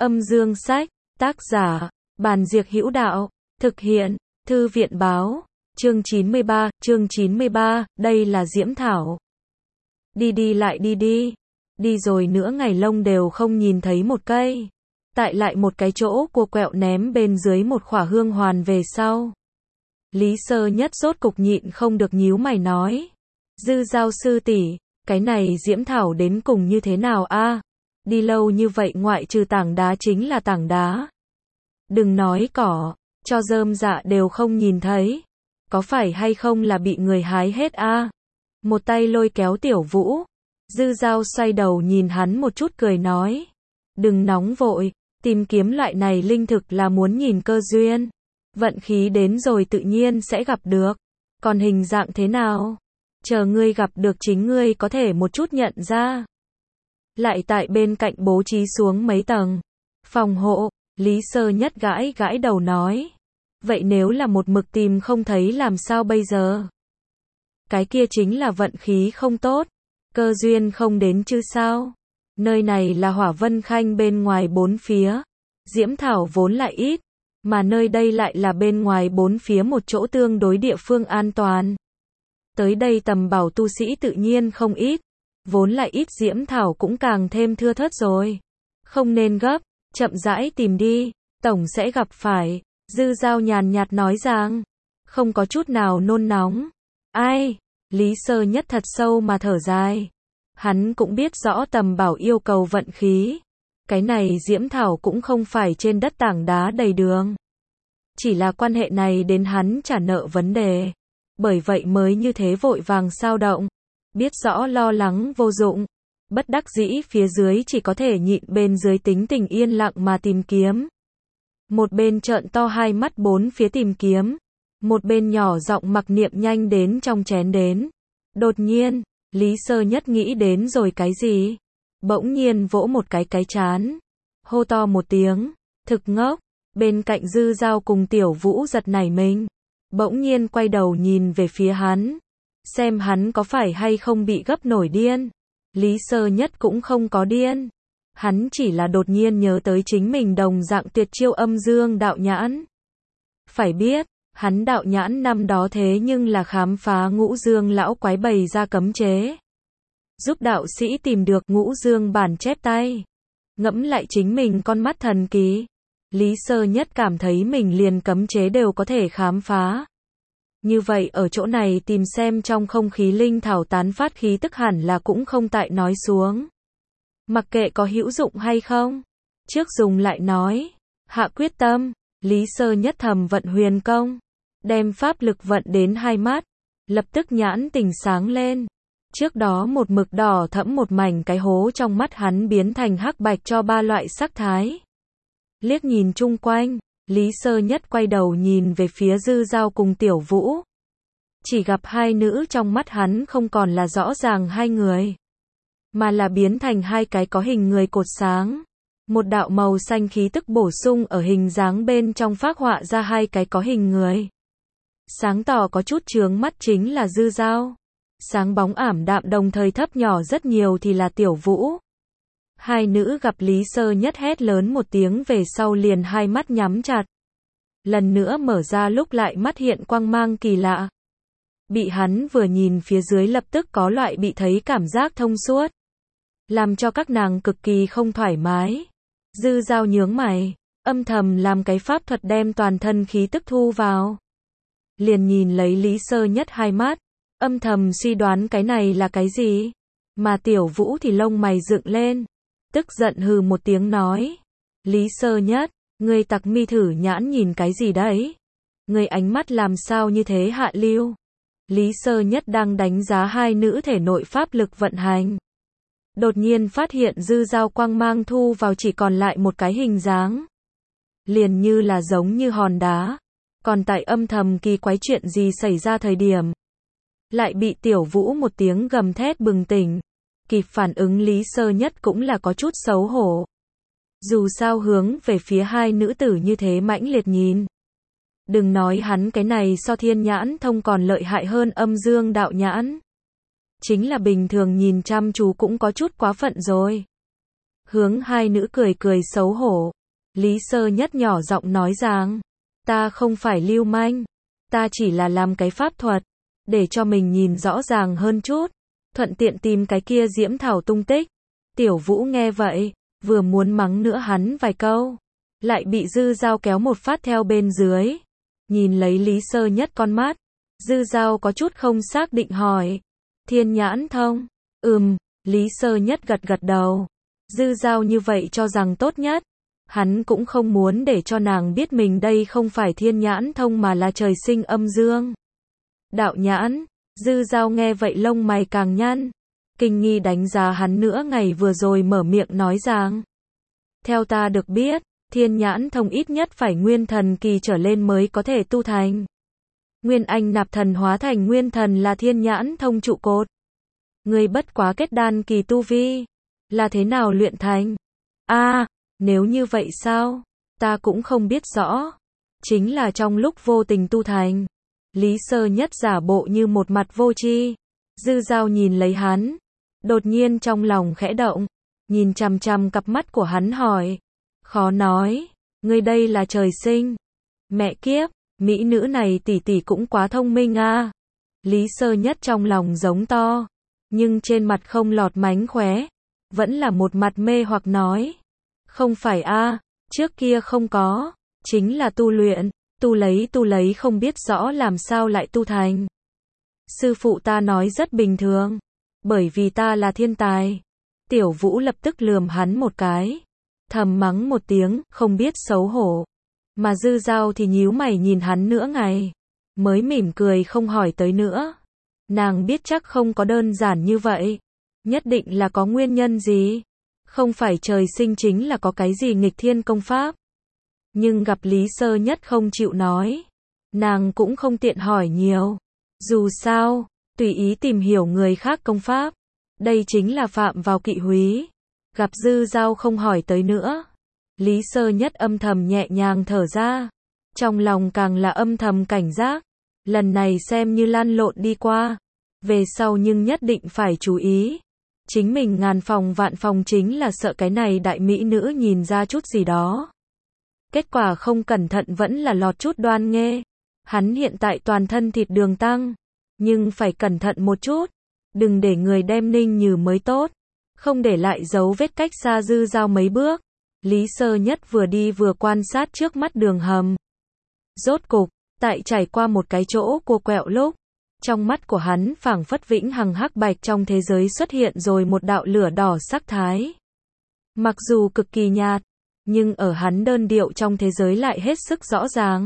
Âm dương sách, tác giả, Bàn Diệc Hữu Đạo, thực hiện, Thư viện báo, chương 93, đây là Diễm Thảo. Đi lại đi rồi nữa ngày lông đều không nhìn thấy một cây. Tại lại một cái chỗ cua quẹo ném bên dưới một khỏa hương hoàn về sau. Lý Sơ Nhất rốt cục nhịn không được nhíu mày nói. Dư Giao sư tỷ, cái này Diễm Thảo đến cùng như thế nào a? Đi lâu như vậy ngoại trừ tảng đá chính là tảng đá. Đừng nói cỏ, cho rơm dạ đều không nhìn thấy. Có phải hay không là bị người hái hết a? Một tay lôi kéo Tiểu Vũ. Dư Giao xoay đầu nhìn hắn một chút cười nói. Đừng nóng vội, tìm kiếm loại này linh thực là muốn nhìn cơ duyên. Vận khí đến rồi tự nhiên sẽ gặp được. Còn hình dạng thế nào? Chờ ngươi gặp được chính ngươi có thể một chút nhận ra. Lại tại bên cạnh bố trí xuống mấy tầng phòng hộ, Lý Sơ Nhất gãi đầu nói. Vậy nếu là một mực tìm không thấy làm sao bây giờ? Cái kia chính là vận khí không tốt, cơ duyên không đến chứ sao? Nơi này là Hỏa Vân Khanh bên ngoài bốn phía, Diễm Thảo vốn lại ít, mà nơi đây lại là bên ngoài bốn phía một chỗ tương đối địa phương an toàn. Tới đây tầm bảo tu sĩ tự nhiên không ít, vốn lại ít Diễm Thảo cũng càng thêm thưa thớt rồi. Không nên gấp, chậm rãi tìm đi, tổng sẽ gặp phải. Dư Giao nhàn nhạt nói rằng, không có chút nào nôn nóng. Ai? Lý Sơ Nhất thật sâu mà thở dài. Hắn cũng biết rõ tầm bảo yêu cầu vận khí. Cái này Diễm Thảo cũng không phải trên đất tảng đá đầy đường. Chỉ là quan hệ này đến hắn trả nợ vấn đề. Bởi vậy mới như thế vội vàng sao động. Biết rõ lo lắng vô dụng. Bất đắc dĩ phía dưới chỉ có thể nhịn bên dưới tính tình yên lặng mà tìm kiếm. Một bên trợn to hai mắt bốn phía tìm kiếm. Một bên nhỏ giọng mặc niệm nhanh đến trong chén đến. Đột nhiên, Lý Sơ Nhất nghĩ đến rồi cái gì? Bỗng nhiên vỗ một cái trán. Hô to một tiếng. Thực ngốc. Bên cạnh Dư Giao cùng Tiểu Vũ giật nảy mình. Bỗng nhiên quay đầu nhìn về phía hắn. Xem hắn có phải hay không bị gấp nổi điên. Lý Sơ Nhất cũng không có điên. Hắn chỉ là đột nhiên nhớ tới chính mình đồng dạng tuyệt chiêu âm dương đạo nhãn. Phải biết, hắn đạo nhãn năm đó thế nhưng là khám phá Ngũ Dương lão quái bày ra cấm chế. Giúp đạo sĩ tìm được Ngũ Dương bản chép tay. Ngẫm lại chính mình con mắt thần kỳ. Lý Sơ Nhất cảm thấy mình liền cấm chế đều có thể khám phá. Như vậy ở chỗ này tìm xem trong không khí linh thảo tán phát khí tức hẳn là cũng không tại nói xuống. Mặc kệ có hữu dụng hay không. Trước dùng lại nói. Hạ quyết tâm. Lý Sơ Nhất thầm vận huyền công. Đem pháp lực vận đến hai mắt. Lập tức nhãn tỉnh sáng lên. Trước đó một mực đỏ thẫm một mảnh cái hố trong mắt hắn biến thành hắc bạch cho ba loại sắc thái. Liếc nhìn chung quanh. Lý Sơ Nhất quay đầu nhìn về phía Dư Giao cùng Tiểu Vũ. Chỉ gặp hai nữ trong mắt hắn không còn là rõ ràng hai người. Mà là biến thành hai cái có hình người cột sáng. Một đạo màu xanh khí tức bổ sung ở hình dáng bên trong phác họa ra hai cái có hình người. Sáng tỏ có chút chướng mắt chính là Dư Giao. Sáng bóng ảm đạm đồng thời thấp nhỏ rất nhiều thì là Tiểu Vũ. Hai nữ gặp Lý Sơ Nhất hét lớn một tiếng về sau liền hai mắt nhắm chặt. Lần nữa mở ra lúc lại mắt hiện quang mang kỳ lạ. Bị hắn vừa nhìn phía dưới lập tức có loại bị thấy cảm giác thông suốt. Làm cho các nàng cực kỳ không thoải mái. Dư Giao nhướng mày, âm thầm làm cái pháp thuật đem toàn thân khí tức thu vào. Liền nhìn lấy Lý Sơ Nhất hai mắt, âm thầm suy đoán cái này là cái gì. Mà Tiểu Vũ thì lông mày dựng lên. Tức giận hừ một tiếng nói. Lý Sơ Nhất, ngươi tặc mi thử nhãn nhìn cái gì đấy? Ngươi ánh mắt làm sao như thế hạ lưu? Lý Sơ Nhất đang đánh giá hai nữ thể nội pháp lực vận hành. Đột nhiên phát hiện Dư Giao quang mang thu vào chỉ còn lại một cái hình dáng. Liền như là giống như hòn đá. Còn tại âm thầm kỳ quái chuyện gì xảy ra thời điểm. Lại bị Tiểu Vũ một tiếng gầm thét bừng tỉnh. Kịp phản ứng Lý Sơ Nhất cũng là có chút xấu hổ. Dù sao hướng về phía hai nữ tử như thế mãnh liệt nhìn. Đừng nói hắn cái này so thiên nhãn thông còn lợi hại hơn âm dương đạo nhãn. Chính là bình thường nhìn chăm chú cũng có chút quá phận rồi. hướng hai nữ cười cười xấu hổ. Lý Sơ Nhất nhỏ giọng nói rằng, ta không phải lưu manh, ta chỉ là làm cái pháp thuật, để cho mình nhìn rõ ràng hơn chút, thuận tiện tìm cái kia Diễm Thảo tung tích. Tiểu Vũ nghe vậy, vừa muốn mắng nữa hắn vài câu, lại bị Dư Dao kéo một phát theo bên dưới. Nhìn lấy Lý Sơ Nhất con mắt, Dư Dao có chút không xác định hỏi, Thiên Nhãn Thông? Lý Sơ Nhất gật gật đầu. Dư Dao như vậy cho rằng tốt nhất. Hắn cũng không muốn để cho nàng biết mình đây không phải Thiên Nhãn Thông mà là trời sinh âm dương. Đạo nhãn, Dư Dao nghe vậy lông mày càng nhăn. Kinh nghi đánh giá hắn nữa ngày vừa rồi mở miệng nói rằng, theo ta được biết, Thiên Nhãn Thông ít nhất phải nguyên thần kỳ trở lên mới có thể tu thành. Nguyên Anh nạp thần hóa thành nguyên thần là Thiên Nhãn Thông trụ cột. Ngươi bất quá kết đan kỳ tu vi, là thế nào luyện thành? Nếu như vậy sao? Ta cũng không biết rõ. Chính là trong lúc vô tình tu thành. Lý Sơ Nhất giả bộ như một mặt vô tri. Dư Dao nhìn lấy hắn, đột nhiên trong lòng khẽ động, nhìn chằm chằm cặp mắt của hắn hỏi, khó nói, ngươi đây là trời sinh. Mẹ kiếp, mỹ nữ này tỷ tỷ cũng quá thông minh a. Lý Sơ Nhất trong lòng giống to, nhưng trên mặt không lọt mánh khóe, vẫn là một mặt mê hoặc nói, không phải a, trước kia không có, chính là tu luyện, tu lấy không biết rõ làm sao lại tu thành. Sư phụ ta nói rất bình thường, bởi vì ta là thiên tài. Tiểu Vũ lập tức lườm hắn một cái, thầm mắng một tiếng, không biết xấu hổ. Mà Dư Dao thì nhíu mày nhìn hắn nữa ngày, mới mỉm cười không hỏi tới nữa. Nàng biết chắc không có đơn giản như vậy, nhất định là có nguyên nhân gì. Không phải trời sinh chính là có cái gì nghịch thiên công pháp. Nhưng gặp Lý Sơ Nhất không chịu nói, nàng cũng không tiện hỏi nhiều. Dù sao, tùy ý tìm hiểu người khác công pháp, đây chính là phạm vào kỵ húy. Gặp Dư Dao không hỏi tới nữa, Lý Sơ Nhất âm thầm nhẹ nhàng thở ra, trong lòng càng là âm thầm cảnh giác. Lần này xem như lăn lộn đi qua, về sau nhưng nhất định phải chú ý. Chính mình ngàn phòng vạn phòng chính là sợ cái này đại mỹ nữ nhìn ra chút gì đó. Kết quả không cẩn thận vẫn là lọt chút đoan nghê. Hắn hiện tại toàn thân thịt đường tăng, nhưng phải cẩn thận một chút, đừng để người đem Ninh Như mới tốt, không để lại dấu vết cách xa Dư Dao mấy bước. Lý Sơ Nhất vừa đi vừa quan sát trước mắt đường hầm. Rốt cục, tại trải qua một cái chỗ cua quẹo lúc, trong mắt của hắn phảng phất vĩnh hằng hắc bạch trong thế giới xuất hiện rồi một đạo lửa đỏ sắc thái. Mặc dù cực kỳ nhạt, nhưng ở hắn đơn điệu trong thế giới lại hết sức rõ ràng.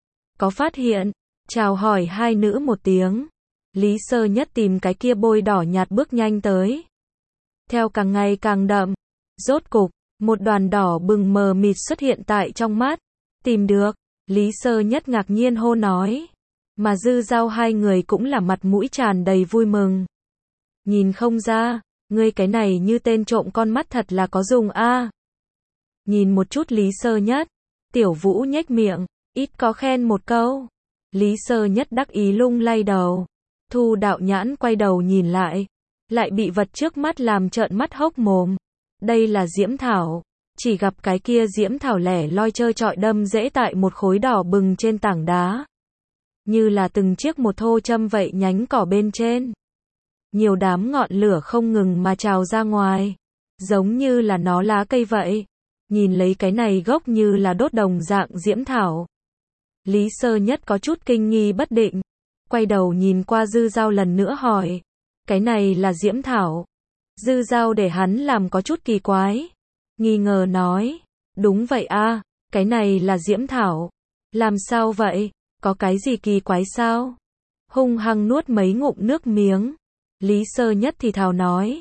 Có phát hiện, chào hỏi hai nữ một tiếng. Lý Sơ Nhất tìm cái kia bôi đỏ nhạt bước nhanh tới. Theo càng ngày càng đậm, rốt cục, một đoàn đỏ bừng mờ mịt xuất hiện tại trong mắt. Tìm được, Lý Sơ Nhất ngạc nhiên hô nói. Mà Dư Dao hai người cũng là mặt mũi tràn đầy vui mừng. Nhìn không ra, ngươi cái này như tên trộm con mắt thật là có dùng a. Nhìn một chút Lý Sơ Nhất, Tiểu Vũ nhếch miệng, ít có khen một câu. Lý Sơ Nhất đắc ý lung lay đầu. Thu đạo nhãn quay đầu nhìn lại bị vật trước mắt làm trợn mắt hốc mồm. Đây là diễm thảo, chỉ gặp cái kia diễm thảo lẻ loi trơ trọi đâm rễ tại một khối đỏ bừng trên tảng đá. Như là từng chiếc một thô châm vậy nhánh cỏ bên trên. Nhiều đám ngọn lửa không ngừng mà trào ra ngoài, giống như là nó lá cây vậy. Nhìn lấy cái này gốc như là đốt đồng dạng diễm thảo. Lý Sơ Nhất có chút kinh nghi bất định, quay đầu nhìn qua Dư Dao lần nữa hỏi, cái này là diễm thảo? Dư Dao để hắn làm có chút kỳ quái, nghi ngờ nói, đúng vậy a, cái này là diễm thảo. Làm sao vậy? Có cái gì kỳ quái sao? Hung hăng nuốt mấy ngụm nước miếng. Lý Sơ Nhất thì thào nói,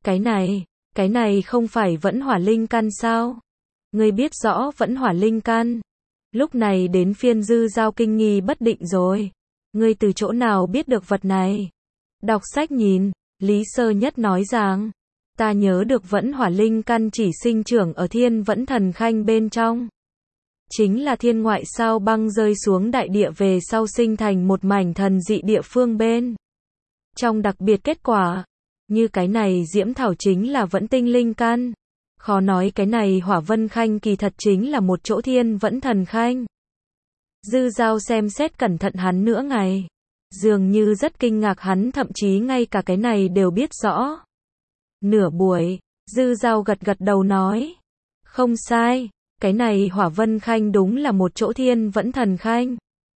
cái này không phải vẫn hỏa linh căn sao? Ngươi biết rõ vẫn hỏa linh căn. Lúc này đến phiên Dư Dao kinh nghi bất định rồi. Ngươi từ chỗ nào biết được vật này? Đọc sách nhìn, Lý Sơ Nhất nói rằng, ta nhớ được vẫn hỏa linh căn chỉ sinh trưởng ở Thiên Vẫn Thần Khanh bên trong. Chính là thiên ngoại sao băng rơi xuống đại địa về sau sinh thành một mảnh thần dị địa phương bên trong đặc biệt kết quả. Như cái này diễm thảo chính là vẫn tinh linh căn. Khó nói cái này Hỏa Vân Khanh kỳ thật chính là một chỗ Thiên Vẫn Thần Khanh. Dư Dao xem xét cẩn thận hắn nửa ngày. Dường như rất kinh ngạc hắn thậm chí ngay cả cái này đều biết rõ. Nửa buổi, Dư Dao gật gật đầu nói. Không sai, cái này Hỏa Vân Khanh đúng là một chỗ Thiên Vẫn Thần Khanh.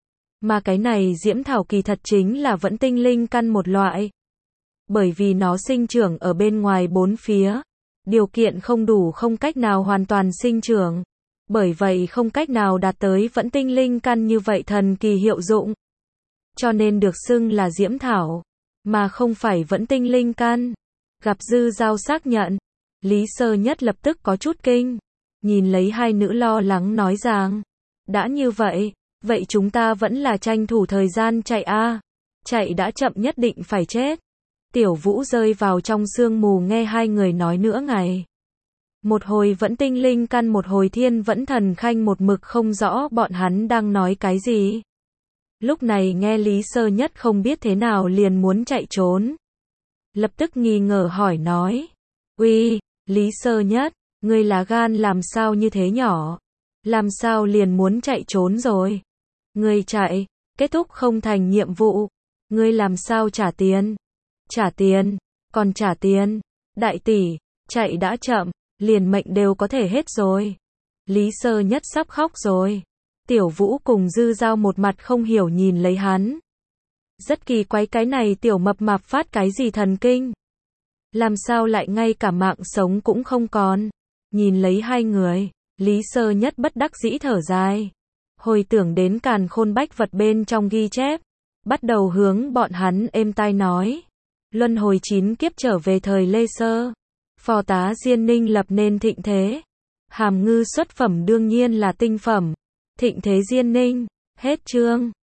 Mà cái này diễm thảo kỳ thật chính là vẫn tinh linh căn một loại. Bởi vì nó sinh trưởng ở bên ngoài bốn phía. Điều kiện không đủ không cách nào hoàn toàn sinh trưởng. Bởi vậy không cách nào đạt tới vẫn tinh linh căn như vậy thần kỳ hiệu dụng. Cho nên được xưng là diễm thảo. Mà không phải vẫn tinh linh căn. Gặp Dư Dao xác nhận. Lý Sơ Nhất lập tức có chút kinh. Nhìn lấy hai nữ lo lắng nói rằng. Đã như vậy. Vậy chúng ta vẫn là tranh thủ thời gian chạy a. Chạy đã chậm nhất định phải chết. Tiểu Vũ rơi vào trong sương mù nghe hai người nói nửa ngày. Một hồi vẫn tinh linh căn một hồi Thiên Vẫn Thần Khanh một mực không rõ bọn hắn đang nói cái gì. Lúc này nghe Lý Sơ Nhất không biết thế nào liền muốn chạy trốn. Lập tức nghi ngờ hỏi nói. Uy, Lý Sơ Nhất, ngươi lá gan làm sao như thế nhỏ? Làm sao liền muốn chạy trốn rồi? Ngươi chạy, kết thúc không thành nhiệm vụ. Ngươi làm sao trả tiền? Trả tiền, còn trả tiền. Đại tỷ, chạy đã chậm, liền mệnh đều có thể hết rồi. Lý Sơ Nhất sắp khóc rồi. Tiểu Vũ cùng Dư Dao một mặt không hiểu nhìn lấy hắn. Rất kỳ quái cái này tiểu mập mạp phát cái gì thần kinh. Làm sao lại ngay cả mạng sống cũng không còn. Nhìn lấy hai người, Lý Sơ Nhất bất đắc dĩ thở dài. Hồi tưởng đến Càn Khôn Bách Vật bên trong ghi chép. Bắt đầu hướng bọn hắn êm tai nói. Luân hồi 9 kiếp trở về thời Lê Sơ. Phò tá Diên Ninh lập nên thịnh thế. Hàm ngư xuất phẩm đương nhiên là tinh phẩm. Thịnh thế Diên Ninh. Hết chương.